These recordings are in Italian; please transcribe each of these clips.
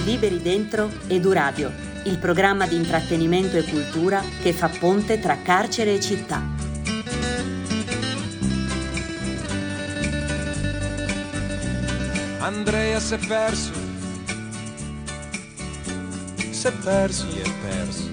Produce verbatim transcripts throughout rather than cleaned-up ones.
Liberi Dentro Eduradio, il programma di intrattenimento e cultura che fa ponte tra carcere e città. Andrea si è perso, si è perso, si è perso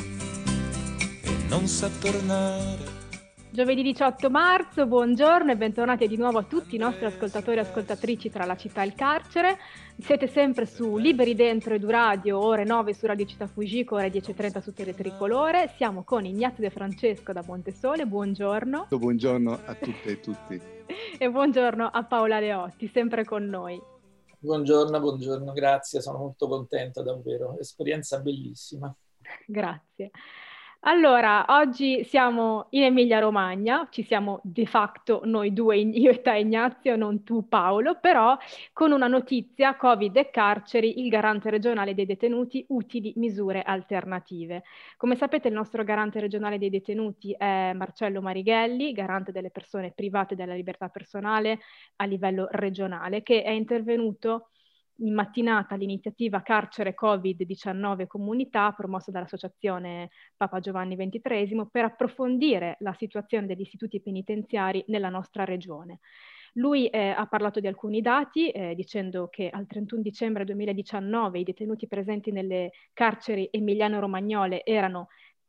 e non sa tornare. Giovedì diciotto marzo, buongiorno e bentornati di nuovo a tutti i nostri ascoltatori e ascoltatrici tra la città e il carcere. Siete sempre su Liberi Dentro Eduradio, ore nove su Radio Città Fugico, ore dieci e trenta su Tele Tricolore. Siamo con Ignazio De Francesco da Montesole, buongiorno. Buongiorno a tutte e tutti. E buongiorno a Paola Leotti, sempre con noi. Buongiorno, buongiorno, grazie, sono molto contenta davvero, esperienza bellissima. Grazie. Allora, oggi siamo in Emilia-Romagna, ci siamo de facto noi due, io e te Ignazio, non tu Paolo, però con una notizia: Covid e carceri, il garante regionale dei detenuti, utili misure alternative. Come sapete il nostro garante regionale dei detenuti è Marcello Marighelli, garante delle persone private della libertà personale a livello regionale, che è intervenuto in mattinata all'iniziativa Carcere Covid diciannove Comunità, promossa dall'associazione Papa Giovanni ventitreesimo, per approfondire la situazione degli istituti penitenziari nella nostra regione. Lui eh, ha parlato di alcuni dati, eh, dicendo che al trentuno dicembre duemiladiciannove i detenuti presenti nelle carceri emiliano-romagnole erano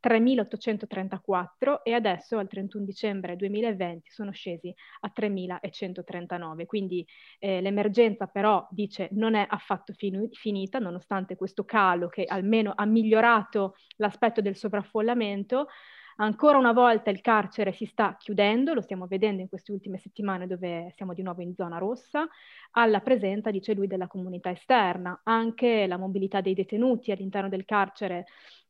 tremilaottocentotrentaquattro e adesso al trentuno dicembre duemilaventi sono scesi a tremilacentotrentanove. Quindi eh, l'emergenza però, dice, non è affatto fin- finita, nonostante questo calo che almeno ha migliorato l'aspetto del sovraffollamento. Ancora una volta il carcere si sta chiudendo, lo stiamo vedendo in queste ultime settimane dove siamo di nuovo in zona rossa, alla presenza, dice lui, della comunità esterna. Anche la mobilità dei detenuti all'interno del carcere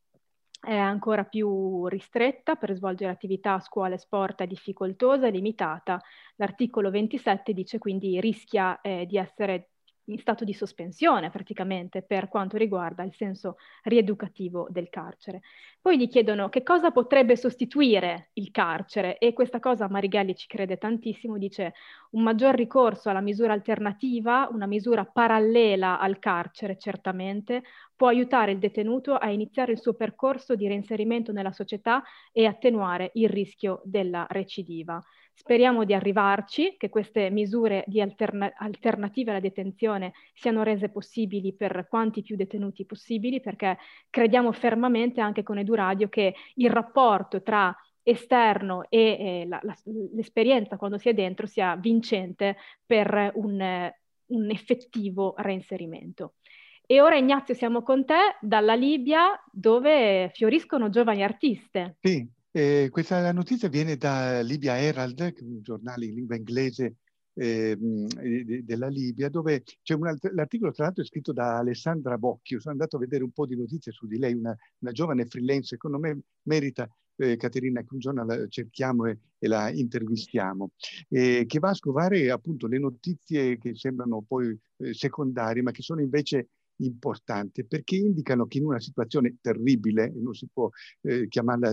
è ancora più ristretta, per svolgere attività a scuola e sport è difficoltosa e limitata. L'articolo ventisette dice quindi rischia eh, di essere in stato di sospensione praticamente per quanto riguarda il senso rieducativo del carcere. Poi gli chiedono che cosa potrebbe sostituire il carcere e questa cosa Marighelli ci crede tantissimo, dice un maggior ricorso alla misura alternativa, una misura parallela al carcere certamente, può aiutare il detenuto a iniziare il suo percorso di reinserimento nella società e attenuare il rischio della recidiva. Speriamo di arrivarci, che queste misure di alterna- alternative alla detenzione siano rese possibili per quanti più detenuti possibili, perché crediamo fermamente anche con Eduradio che il rapporto tra esterno e eh, la, la, l'esperienza quando si è dentro sia vincente per un, eh, un effettivo reinserimento. E ora Ignazio siamo con te dalla Libia dove fioriscono giovani artiste. Sì, eh, questa notizia viene da Libya Herald, che è un giornale in lingua inglese eh, de- della Libia, dove c'è un alt- l'articolo tra l'altro è scritto da Alessandra Bocchio. Sono andato a vedere un po' di notizie su di lei, una, una giovane freelance, secondo me merita, eh, Caterina, che un giorno la cerchiamo e, e la intervistiamo, eh, che va a scovare appunto le notizie che sembrano poi eh, secondarie, ma che sono invece importante, perché indicano che in una situazione terribile, non si può eh, chiamarla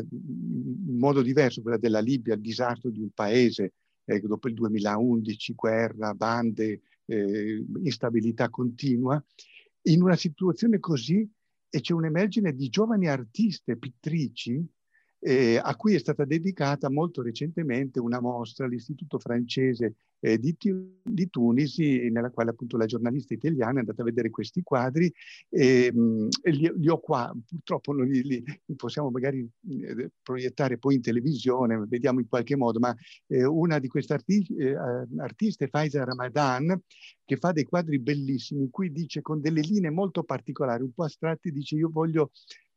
in modo diverso, quella della Libia, il disastro di un paese, eh, dopo il duemilaundici, guerra, bande, eh, instabilità continua, in una situazione così e c'è un'emergine di giovani artiste, pittrici, eh, a cui è stata dedicata molto recentemente una mostra all'Istituto francese eh, di, di Tunisi, nella quale appunto la giornalista italiana è andata a vedere questi quadri e, mh, e li, li ho qua, purtroppo non li, li, li possiamo magari eh, proiettare poi in televisione, vediamo in qualche modo, ma eh, una di queste arti eh, artiste è Faiza Ramadan, che fa dei quadri bellissimi in cui dice con delle linee molto particolari, un po' astratti, dice io voglio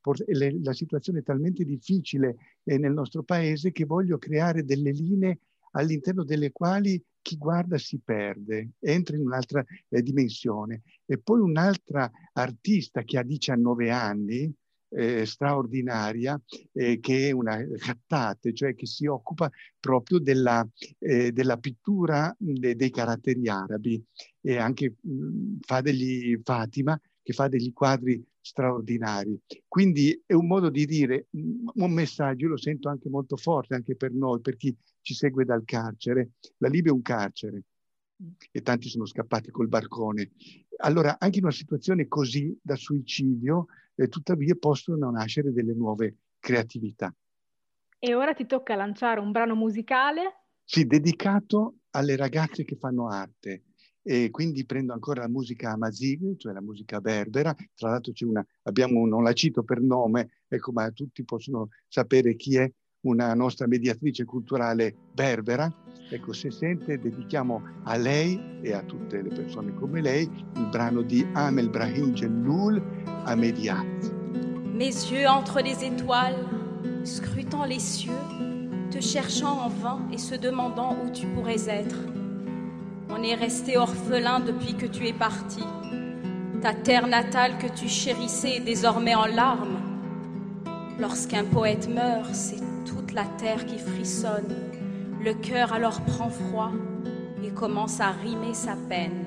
la situazione è talmente difficile eh, nel nostro paese che voglio creare delle linee all'interno delle quali chi guarda si perde, entra in un'altra eh, dimensione. E poi un'altra artista che ha diciannove anni, eh, straordinaria, eh, che è una Khattat, cioè che si occupa proprio della, eh, della pittura de, dei caratteri arabi e anche mh, fa degli Fatima, che fa degli quadri straordinari. Quindi è un modo di dire, un messaggio, io lo sento anche molto forte, anche per noi, per chi ci segue dal carcere. La Libia è un carcere, e tanti sono scappati col barcone. Allora, anche in una situazione così da suicidio, eh, tuttavia possono nascere delle nuove creatività. E ora ti tocca lanciare un brano musicale. Sì, dedicato alle ragazze che fanno arte. E quindi prendo ancora la musica amazigh, cioè la musica berbera. Tra l'altro c'è una, abbiamo, non la cito per nome, ecco, ma tutti possono sapere chi è, una nostra mediatrice culturale berbera. Ecco, se sente, dedichiamo a lei e a tutte le persone come lei il brano di Amel Brahim Jelloul, Amediat. Mes yeux entre les étoiles, scrutant les cieux, te cherchant en vain et se demandant où tu pourrais être. On est resté orphelin depuis que tu es parti. Ta terre natale que tu chérissais est désormais en larmes. Lorsqu'un poète meurt, c'est toute la terre qui frissonne. Le cœur alors prend froid et commence à rimer sa peine.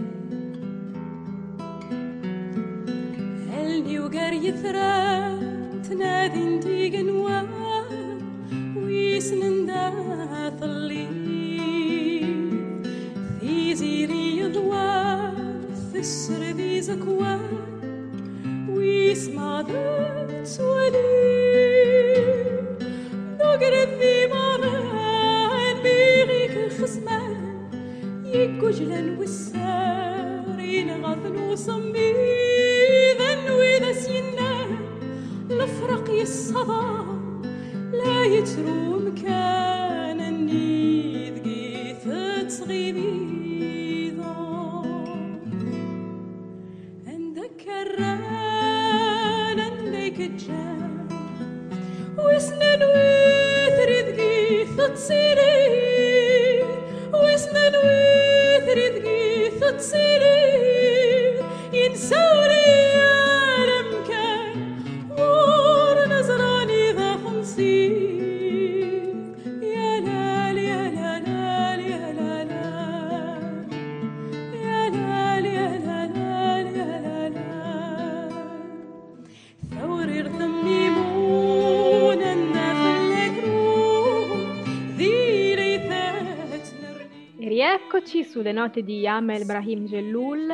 يجلن والسار ينغثن وصميذا وإذا سينا الفرق يصدى لا يترو مكان النيذ قيث تصغيبيضا عندك الران عندك الجان وسنن وثرد قيث تصيري وسنن وثرد قيث تصيري ينسوري عالم كان ور نزراني ذا خمسين يا لال يا لال يا لال يا لال يا لال يا لال ثوري رثميمون النفلك ذي ليثات E rieccoci sulle note di Amel Brahim Jelloul.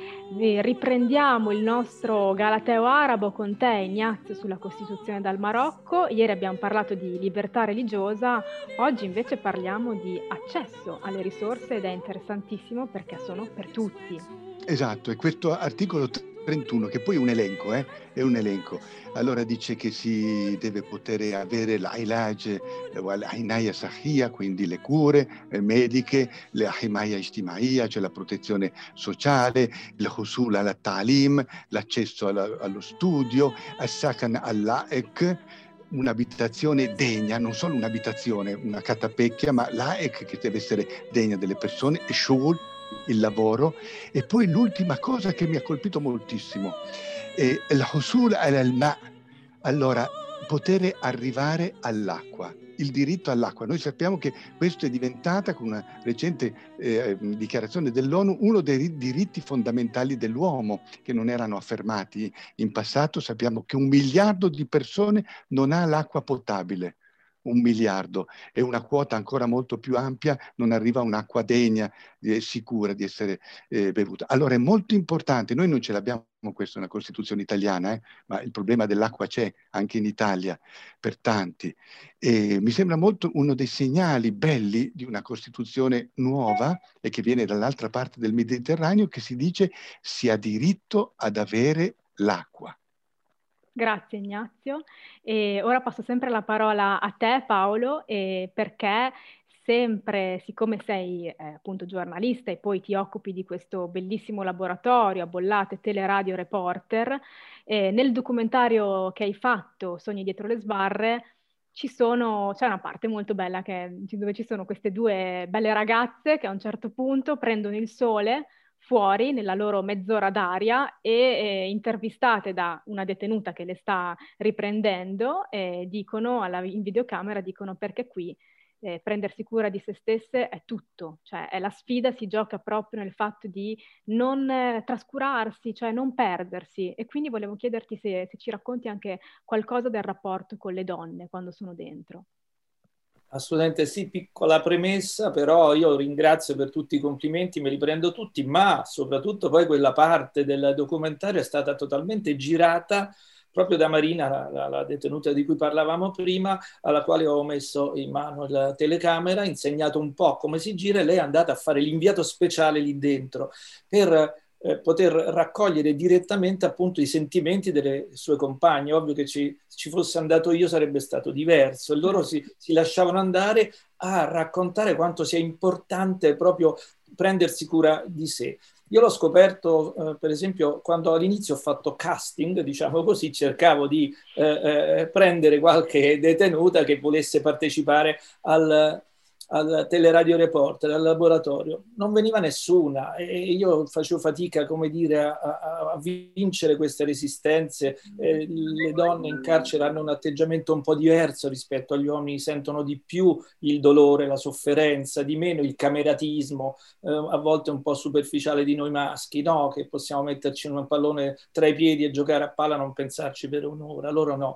E riprendiamo il nostro galateo arabo con te, Ignazio, sulla Costituzione dal Marocco. Ieri abbiamo parlato di libertà religiosa, oggi invece parliamo di accesso alle risorse ed è interessantissimo perché sono per tutti. Esatto, e questo articolo trentuno, che poi è un elenco, eh? È un elenco. Allora dice che si deve poter avere l'ilaj, l'hinaya sahia, quindi le cure mediche, la himaya ijtimaiya, cioè la protezione sociale, il husul ala ta'lim, l'accesso alla, allo studio, as-sakan al-la'ek, un'abitazione degna, non solo un'abitazione, una catapecchia, ma la'ek che deve essere degna delle persone, e shugul, il lavoro. E poi l'ultima cosa che mi ha colpito moltissimo è il husul al-ma, allora poter arrivare all'acqua, il diritto all'acqua. Noi sappiamo che questo è diventata, con una recente eh, dichiarazione dell'ONU, uno dei diritti fondamentali dell'uomo che non erano affermati in passato. Sappiamo che un miliardo di persone non ha l'acqua potabile. Un miliardo, e una quota ancora molto più ampia non arriva a un'acqua degna e sicura di essere eh, bevuta. Allora è molto importante, noi non ce l'abbiamo questo nella Costituzione italiana, eh, ma il problema dell'acqua c'è anche in Italia per tanti. E mi sembra molto uno dei segnali belli di una Costituzione nuova e che viene dall'altra parte del Mediterraneo, che si dice si ha diritto ad avere l'acqua. Grazie Ignazio. E ora passo sempre la parola a te Paolo, eh, perché sempre, siccome sei eh, appunto giornalista e poi ti occupi di questo bellissimo laboratorio a Bollate Teleradio Reporter, eh, nel documentario che hai fatto, Sogni dietro le sbarre, ci sono, c'è una parte molto bella che, dove ci sono queste due belle ragazze che a un certo punto prendono il sole fuori nella loro mezz'ora d'aria e eh, intervistate da una detenuta che le sta riprendendo, eh, dicono alla, in videocamera, dicono perché qui eh, prendersi cura di se stesse è tutto, cioè è la sfida, si gioca proprio nel fatto di non eh, trascurarsi, cioè non perdersi. E quindi volevo chiederti se, se ci racconti anche qualcosa del rapporto con le donne quando sono dentro. Assolutamente sì, piccola premessa, però io ringrazio per tutti i complimenti, me li prendo tutti, ma soprattutto poi quella parte del documentario è stata totalmente girata proprio da Marina, la, la, la detenuta di cui parlavamo prima, alla quale ho messo in mano la telecamera, insegnato un po' come si gira, e lei è andata a fare l'inviato speciale lì dentro per eh, poter raccogliere direttamente appunto i sentimenti delle sue compagne. Ovvio che ci, ci fosse andato io sarebbe stato diverso, e loro si, si lasciavano andare a raccontare quanto sia importante proprio prendersi cura di sé. Io l'ho scoperto, eh, per esempio, quando all'inizio ho fatto casting, diciamo così, cercavo di eh, eh, prendere qualche detenuta che volesse partecipare al, al Teleradio Reporter, al laboratorio. Non veniva nessuna e io facevo fatica, come dire, a, a, a vincere queste resistenze. Eh, le donne in carcere hanno un atteggiamento un po' diverso rispetto agli uomini, sentono di più il dolore, la sofferenza, di meno il cameratismo, eh, a volte un po' superficiale di noi maschi, no? Che possiamo metterci in un pallone tra i piedi e giocare a palla, non pensarci per un'ora. Loro no.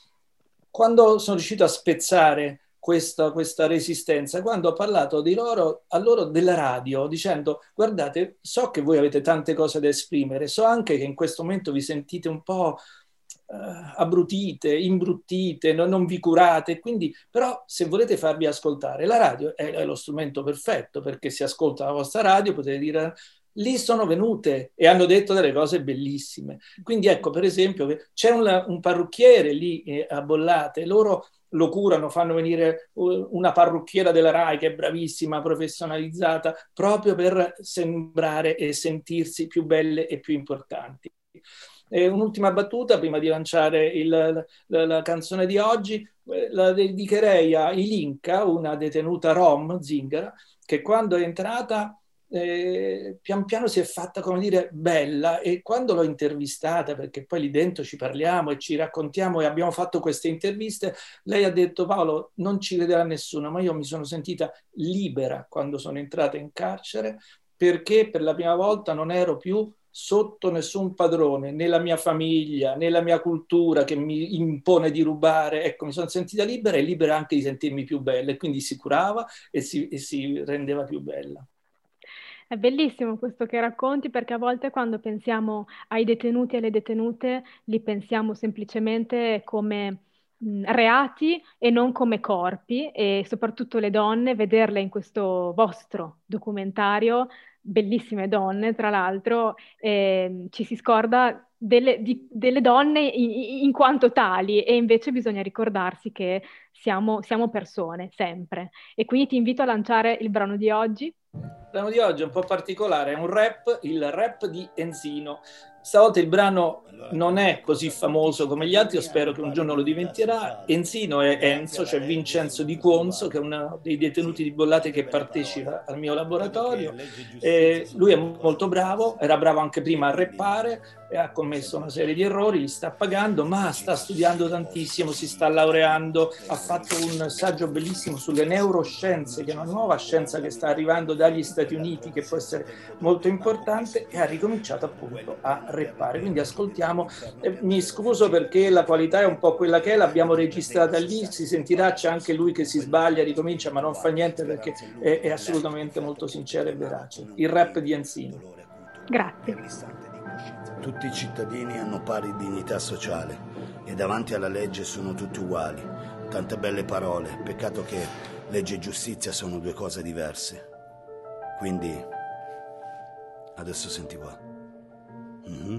Quando sono riuscito a spezzare Questa, questa resistenza, quando ho parlato di loro, a loro della radio, dicendo: guardate, so che voi avete tante cose da esprimere, so anche che in questo momento vi sentite un po' eh, abbrutite, imbruttite, non, non vi curate, quindi però se volete farvi ascoltare, la radio è, è lo strumento perfetto, perché si ascolta la vostra radio, potete dire. Lì sono venute e hanno detto delle cose bellissime. Quindi ecco, per esempio, c'è un, un parrucchiere lì eh, a Bollate, loro lo curano, fanno venire una parrucchiera della RAI che è bravissima, professionalizzata, proprio per sembrare e sentirsi più belle e più importanti. E un'ultima battuta prima di lanciare il, la, la canzone di oggi, la dedicherei a Ilinka, una detenuta rom, zingara, che quando è entrata Eh, pian piano si è fatta, come dire, bella, e quando l'ho intervistata, perché poi lì dentro ci parliamo e ci raccontiamo e abbiamo fatto queste interviste, lei ha detto: Paolo, non ci crederà nessuno, ma io mi sono sentita libera quando sono entrata in carcere, perché per la prima volta non ero più sotto nessun padrone, né la mia famiglia, né la mia cultura che mi impone di rubare. Ecco, mi sono sentita libera, e libera anche di sentirmi più bella, e quindi si curava e si, e si rendeva più bella. È bellissimo questo che racconti, perché a volte quando pensiamo ai detenuti e alle detenute li pensiamo semplicemente come mh, reati e non come corpi, e soprattutto le donne, vederle in questo vostro documentario, bellissime donne tra l'altro, eh, ci si scorda delle, di, delle donne in, in quanto tali, e invece bisogna ricordarsi che siamo, siamo persone, sempre. E quindi ti invito a lanciare il brano di oggi. Il brano di oggi è un po' particolare, è un rap, il rap di Enzino. Stavolta il brano non è così famoso come gli altri, io spero che un giorno lo diventerà. Enzino è Enzo, cioè Vincenzo Di Cuonzo, che è uno dei detenuti di Bollate che partecipa al mio laboratorio. E lui è molto bravo, era bravo anche prima a rappare, e ha commesso una serie di errori, li sta pagando, ma sta studiando tantissimo, si sta laureando, ha fatto un saggio bellissimo sulle neuroscienze, che è una nuova scienza che sta arrivando dagli Stati Uniti, che può essere molto importante, e ha ricominciato appunto a rappare. Quindi ascoltiamo, eh, mi scuso perché la qualità è un po' quella che è, l'abbiamo registrata lì, si sentirà, c'è anche lui che si sbaglia, ricomincia, ma non fa niente perché è, è assolutamente molto sincero e verace. Il rap di Enzino. Grazie. Tutti i cittadini hanno pari dignità sociale e davanti alla legge sono tutti uguali. Tante belle parole, peccato che legge e giustizia sono due cose diverse. Quindi adesso senti qua. Mm-hmm.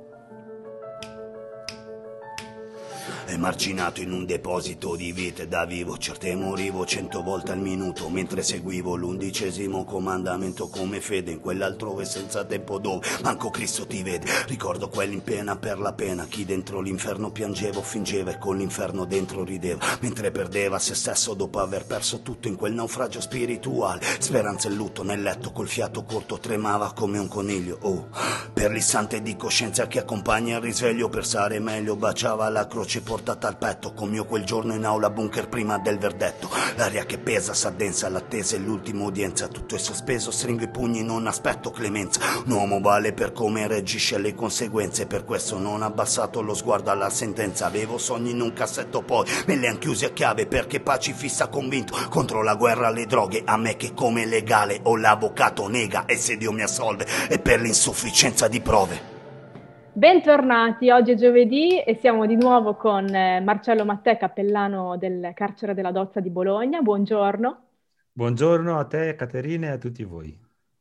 Emarginato in un deposito di vite da vivo, certe morivo cento volte al minuto mentre seguivo l'undicesimo comandamento come fede in quell'altrove senza tempo dove manco Cristo ti vede. Ricordo quelli in pena per la pena, chi dentro l'inferno piangeva o fingeva e con l'inferno dentro rideva mentre perdeva se stesso dopo aver perso tutto in quel naufragio spirituale. Speranza e lutto nel letto col fiato corto tremava come un coniglio. Oh, per l'istante di coscienza che accompagna il risveglio, per stare meglio baciava la croce poi portata al petto, come io quel giorno in aula bunker prima del verdetto. L'aria che pesa s'addensa, l'attesa è l'ultima udienza, tutto è sospeso, stringo i pugni, non aspetto clemenza. Un uomo vale per come reagisce alle conseguenze, per questo non ho abbassato lo sguardo alla sentenza. Avevo sogni in un cassetto, poi me li han chiusi a chiave, perché pacifista convinto contro la guerra alle droghe. A me che come legale o l'avvocato nega, e se Dio mi assolve è per l'insufficienza di prove. Bentornati, oggi è giovedì e siamo di nuovo con Marcello Mattè, cappellano del carcere della Dozza di Bologna. Buongiorno. Buongiorno a te, Caterina, e a tutti voi.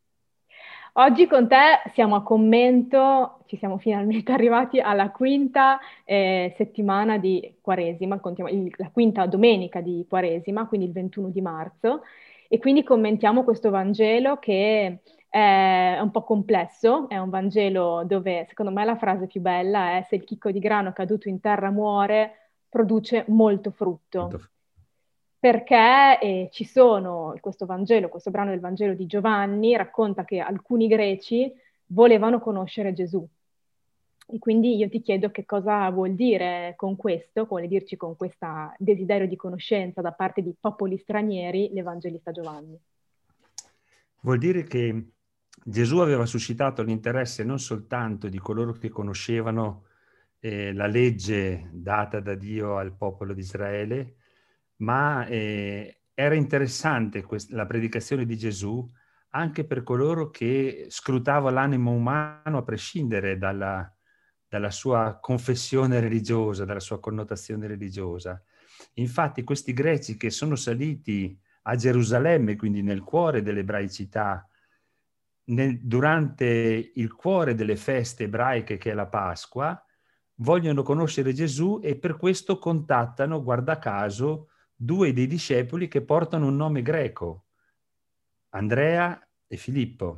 Oggi con te siamo a commento, ci siamo finalmente arrivati alla quinta eh, settimana di Quaresima, contiamo, il, la quinta domenica di Quaresima, quindi il ventuno di marzo, e quindi commentiamo questo Vangelo che è un po' complesso, è un Vangelo dove secondo me la frase più bella è: se il chicco di grano caduto in terra muore, produce molto frutto. Molto. Perché eh, ci sono, questo Vangelo, questo brano del Vangelo di Giovanni racconta che alcuni greci volevano conoscere Gesù. E quindi io ti chiedo che cosa vuol dire con questo, vuole dirci con questo desiderio di conoscenza da parte di popoli stranieri l'Evangelista Giovanni. Vuol dire che Gesù aveva suscitato l'interesse non soltanto di coloro che conoscevano eh, la legge data da Dio al popolo di Israele, ma eh, era interessante quest- la predicazione di Gesù anche per coloro che scrutava l'animo umano a prescindere dalla, dalla sua confessione religiosa, dalla sua connotazione religiosa. Infatti questi greci che sono saliti a Gerusalemme, quindi nel cuore dell'ebraicità, nel, durante il cuore delle feste ebraiche che è la Pasqua, vogliono conoscere Gesù e per questo contattano, guarda caso, due dei discepoli che portano un nome greco, Andrea e Filippo.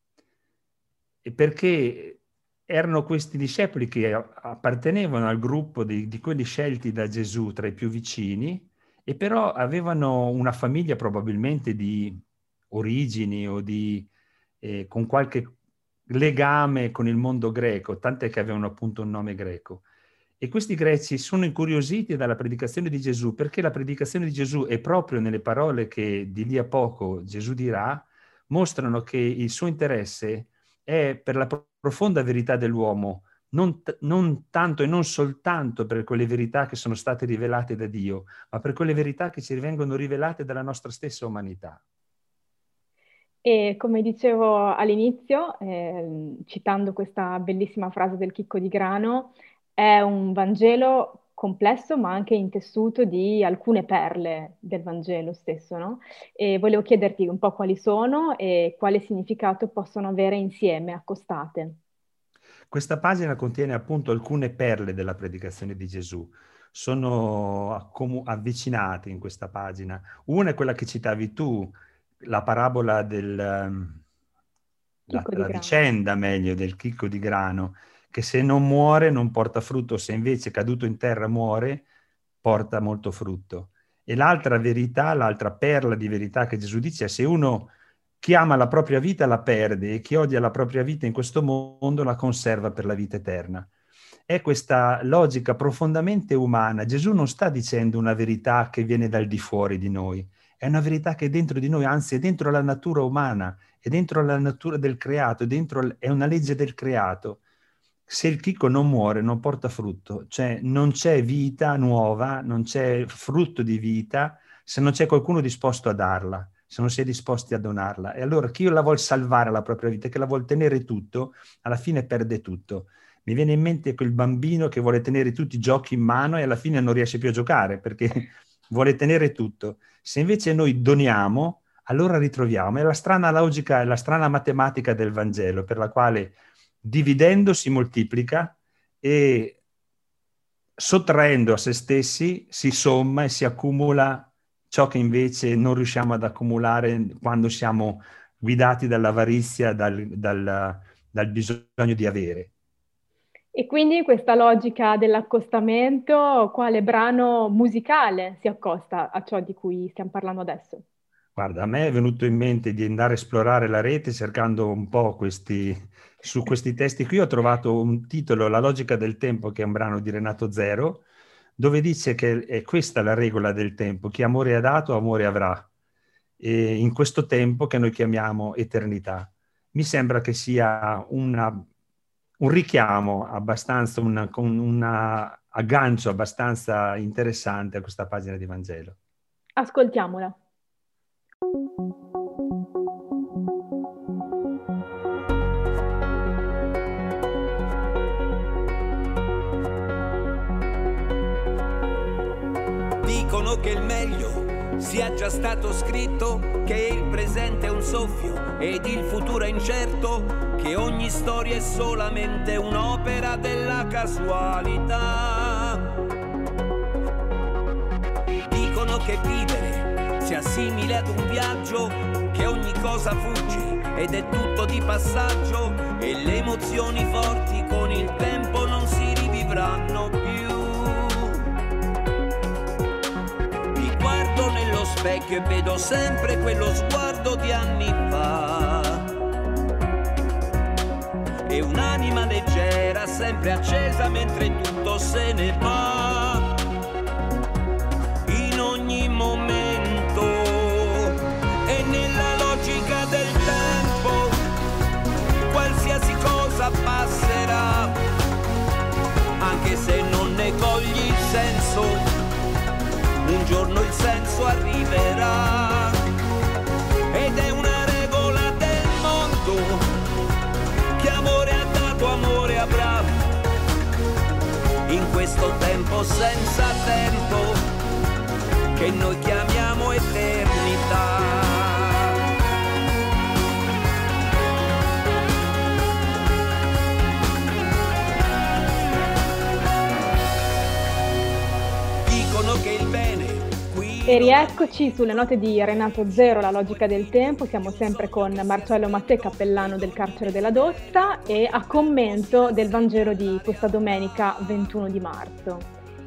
E perché erano questi discepoli che appartenevano al gruppo di, di quelli scelti da Gesù tra i più vicini, e però avevano una famiglia probabilmente di origini o di eh, con qualche legame con il mondo greco, tant'è che avevano appunto un nome greco. E questi greci sono incuriositi dalla predicazione di Gesù, perché la predicazione di Gesù, è proprio nelle parole che di lì a poco Gesù dirà, mostrano che il suo interesse è per la profonda verità dell'uomo, non, t- non tanto e non soltanto per quelle verità che sono state rivelate da Dio, ma per quelle verità che ci vengono rivelate dalla nostra stessa umanità. E come dicevo all'inizio, eh, citando questa bellissima frase del chicco di grano, è un Vangelo complesso ma anche intessuto di alcune perle del Vangelo stesso, no? E volevo chiederti un po' quali sono e quale significato possono avere insieme, accostate. Questa pagina contiene appunto alcune perle della predicazione di Gesù. Sono accomu- avvicinate in questa pagina. Una è quella che citavi tu, la parabola del... la, la vicenda meglio del chicco di grano, che se non muore non porta frutto, se invece caduto in terra muore, porta molto frutto. E l'altra verità, l'altra perla di verità che Gesù dice è: se uno chi ama la propria vita la perde e chi odia la propria vita in questo mondo la conserva per la vita eterna. È questa logica profondamente umana. Gesù non sta dicendo una verità che viene dal di fuori di noi, è una verità che è dentro di noi, anzi è dentro la natura umana, è dentro la natura del creato, è, dentro, è una legge del creato. Se il chicco non muore non porta frutto, cioè non c'è vita nuova, non c'è frutto di vita se non c'è qualcuno disposto a darla, se non si è disposti a donarla. E allora chi la vuol salvare la propria vita, che la vuol tenere tutto, alla fine perde tutto. Mi viene in mente quel bambino che vuole tenere tutti i giochi in mano e alla fine non riesce più a giocare perché vuole tenere tutto. Se invece noi doniamo, allora ritroviamo. È la strana logica, è la strana matematica del Vangelo, per la quale dividendo si moltiplica e sottraendo a se stessi si somma e si accumula ciò che invece non riusciamo ad accumulare quando siamo guidati dall'avarizia, dal, dal, dal bisogno di avere. E quindi questa logica dell'accostamento, quale brano musicale si accosta a ciò di cui stiamo parlando adesso? Guarda, a me è venuto in mente di andare a esplorare la rete cercando un po' questi, su questi testi qui. Ho trovato un titolo, La logica del tempo, che è un brano di Renato Zero, dove dice che è questa la regola del tempo: chi amore ha dato, amore avrà, e in questo tempo che noi chiamiamo eternità. Mi sembra che sia una, un richiamo abbastanza, una, con un aggancio abbastanza interessante a questa pagina di Vangelo. Ascoltiamola. Dicono che il meglio sia già stato scritto, che il presente è un soffio ed il futuro è incerto, che ogni storia è solamente un'opera della casualità. Dicono che vivere sia simile ad un viaggio, che ogni cosa fugge ed è tutto di passaggio, e le emozioni forti con il tempo non si rivivranno più. Specchio e vedo sempre quello sguardo di anni fa, e un'anima leggera sempre accesa mentre tutto se ne va, in ogni momento e nella logica del tempo qualsiasi cosa passerà, anche se non ne cogli il senso, un giorno il senso arriverà, ed è una regola del mondo, che amore ha dato, amore avrà, in questo tempo senza tempo, che noi chiamiamo eternità. Che il bene qui... E rieccoci sulle note di Renato Zero, la logica del tempo. Siamo sempre con Marcello Mattè, cappellano del carcere della Dossa, e a commento del Vangelo di questa domenica ventuno di marzo.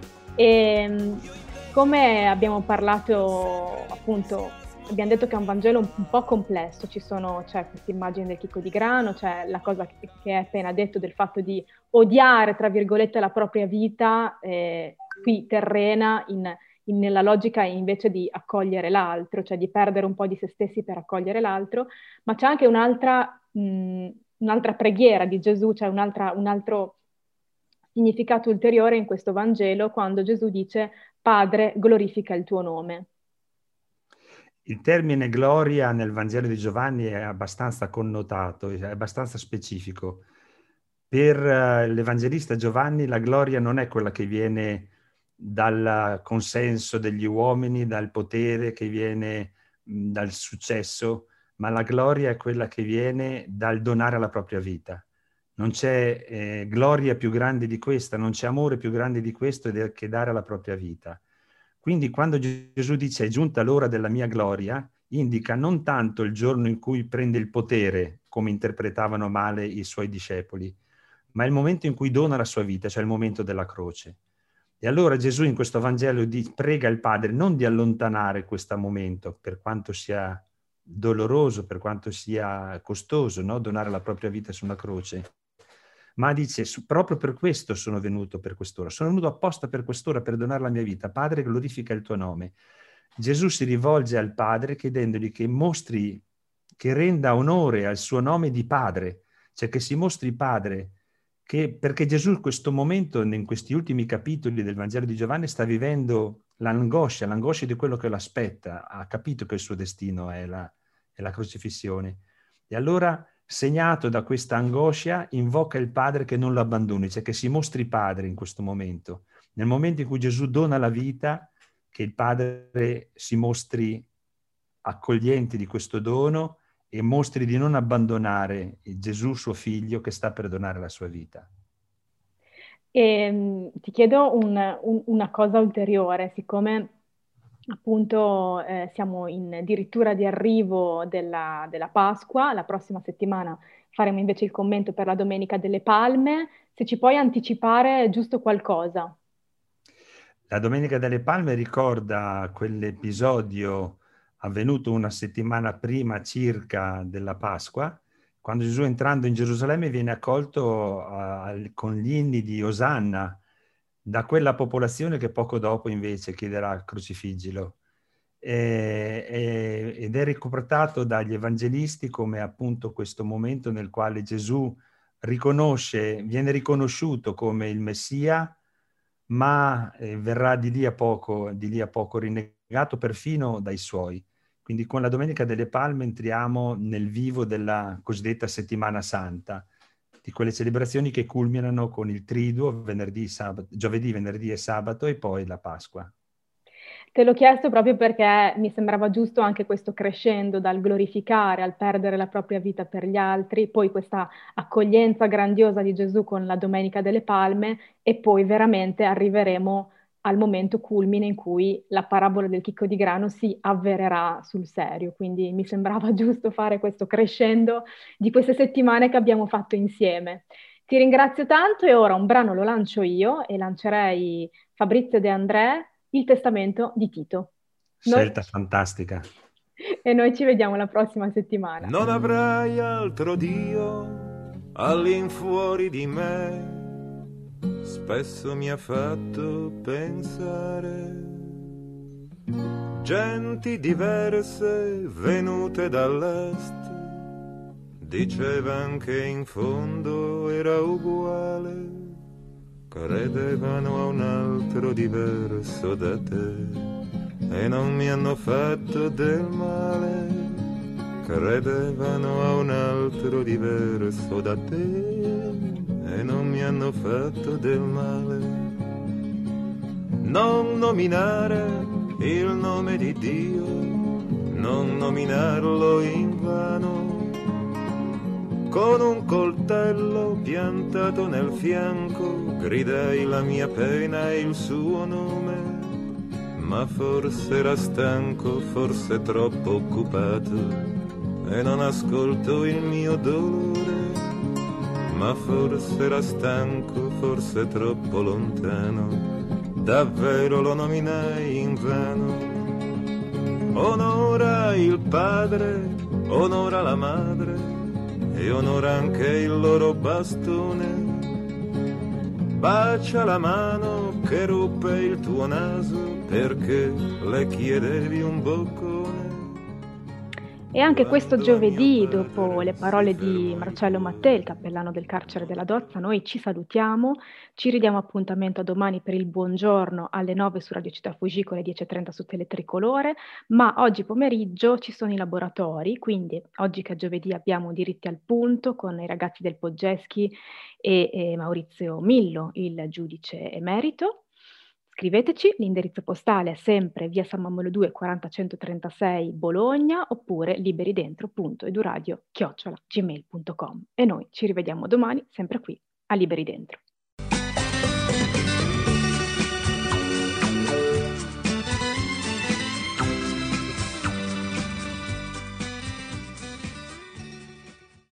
E come abbiamo parlato, appunto, abbiamo detto che è un Vangelo un, un po' complesso. Ci sono, c'è questa immagine del chicco di grano, c'è la cosa che, che è appena detto del fatto di odiare, tra virgolette, la propria vita, eh, qui terrena, in, in, nella logica invece di accogliere l'altro, cioè di perdere un po' di se stessi per accogliere l'altro, ma c'è anche un'altra, mh, un'altra preghiera di Gesù, cioè un'altra, un altro significato ulteriore in questo Vangelo, quando Gesù dice: Padre, glorifica il tuo nome. Il termine gloria nel Vangelo di Giovanni è abbastanza connotato, è abbastanza specifico. Per l'Evangelista Giovanni la gloria non è quella che viene dal consenso degli uomini, dal potere, che viene mh, dal successo, ma la gloria è quella che viene dal donare la propria vita. Non c'è eh, gloria più grande di questa, non c'è amore più grande di questo che dare la propria vita. Quindi quando Gesù dice è giunta l'ora della mia gloria, indica non tanto il giorno in cui prende il potere, come interpretavano male i suoi discepoli, ma il momento in cui dona la sua vita, cioè il momento della croce. E allora Gesù in questo Vangelo di, prega il Padre non di allontanare questo momento, per quanto sia doloroso, per quanto sia costoso, no? Donare la propria vita su una croce, ma dice: proprio per questo sono venuto per quest'ora, sono venuto apposta per quest'ora, per donare la mia vita. Padre, glorifica il tuo nome. Gesù si rivolge al Padre chiedendogli che mostri, che renda onore al suo nome di Padre, cioè che si mostri Padre, che, perché Gesù in questo momento, in questi ultimi capitoli del Vangelo di Giovanni, sta vivendo l'angoscia, l'angoscia di quello che lo aspetta, ha capito che il suo destino è la, è la crocifissione. E allora, segnato da questa angoscia, invoca il Padre che non lo abbandoni, cioè che si mostri Padre in questo momento. Nel momento in cui Gesù dona la vita, che il Padre si mostri accogliente di questo dono e mostri di non abbandonare Gesù, suo figlio, che sta per donare la sua vita. E, ti chiedo un, un, una cosa ulteriore, siccome appunto eh, siamo in addirittura di arrivo della, della Pasqua, la prossima settimana faremo invece il commento per la Domenica delle Palme, se ci puoi anticipare giusto qualcosa. La Domenica delle Palme ricorda quell'episodio avvenuto una settimana prima circa della Pasqua, quando Gesù, entrando in Gerusalemme, viene accolto uh, con gli inni di Osanna da quella popolazione che poco dopo invece chiederà crocifiggilo. E, e, ed è riportato dagli evangelisti come appunto questo momento nel quale Gesù riconosce, viene riconosciuto come il Messia, ma eh, verrà di lì a poco, di lì a poco rinnegato perfino dai suoi. Quindi con la Domenica delle Palme entriamo nel vivo della cosiddetta Settimana Santa, di quelle celebrazioni che culminano con il Triduo, venerdì, sabato, giovedì, venerdì e sabato, e poi la Pasqua. Te l'ho chiesto proprio perché mi sembrava giusto anche questo crescendo dal glorificare al perdere la propria vita per gli altri, poi questa accoglienza grandiosa di Gesù con la Domenica delle Palme, e poi veramente arriveremo al momento culmine in cui la parabola del chicco di grano si avvererà sul serio. Quindi mi sembrava giusto fare questo crescendo di queste settimane che abbiamo fatto insieme. Ti ringrazio tanto e ora un brano lo lancio io e lancerei Fabrizio De André, Il testamento di Tito. Scelta Noi... fantastica. E noi ci vediamo la prossima settimana. Non avrai altro Dio all'infuori di me, spesso mi ha fatto pensare. Genti diverse venute dall'est dicevan che in fondo era uguale. Credevano a un altro diverso da te e non mi hanno fatto del male. Credevano a un altro diverso da te e non mi hanno fatto del male. Non nominare il nome di Dio, non nominarlo in vano. Con un coltello piantato nel fianco gridai la mia pena e il suo nome, ma forse era stanco, forse troppo occupato e non ascolto il mio dolore, ma forse era stanco, forse troppo lontano, davvero lo nominai invano. Onora il padre, onora la madre e onora anche il loro bastone. Bacia la mano che ruppe il tuo naso perché le chiedevi un boccone. E anche questo giovedì, dopo le parole di Marcello Mattei, il cappellano del carcere della Dozza, noi ci salutiamo, ci ridiamo appuntamento a domani per il buongiorno alle nove su Radio Città Fugicolo e alle dieci e trenta su Teletricolore, ma oggi pomeriggio ci sono i laboratori, quindi oggi che è giovedì abbiamo Diritti al Punto con i ragazzi del Poggeschi e, e Maurizio Millo, il giudice emerito. Scriveteci, l'indirizzo postale è sempre via San Mammolo due quaranta centotrentasei Bologna oppure liberidentro.eduradio chiocciola gmail punto com e noi ci rivediamo domani sempre qui a Liberi Dentro.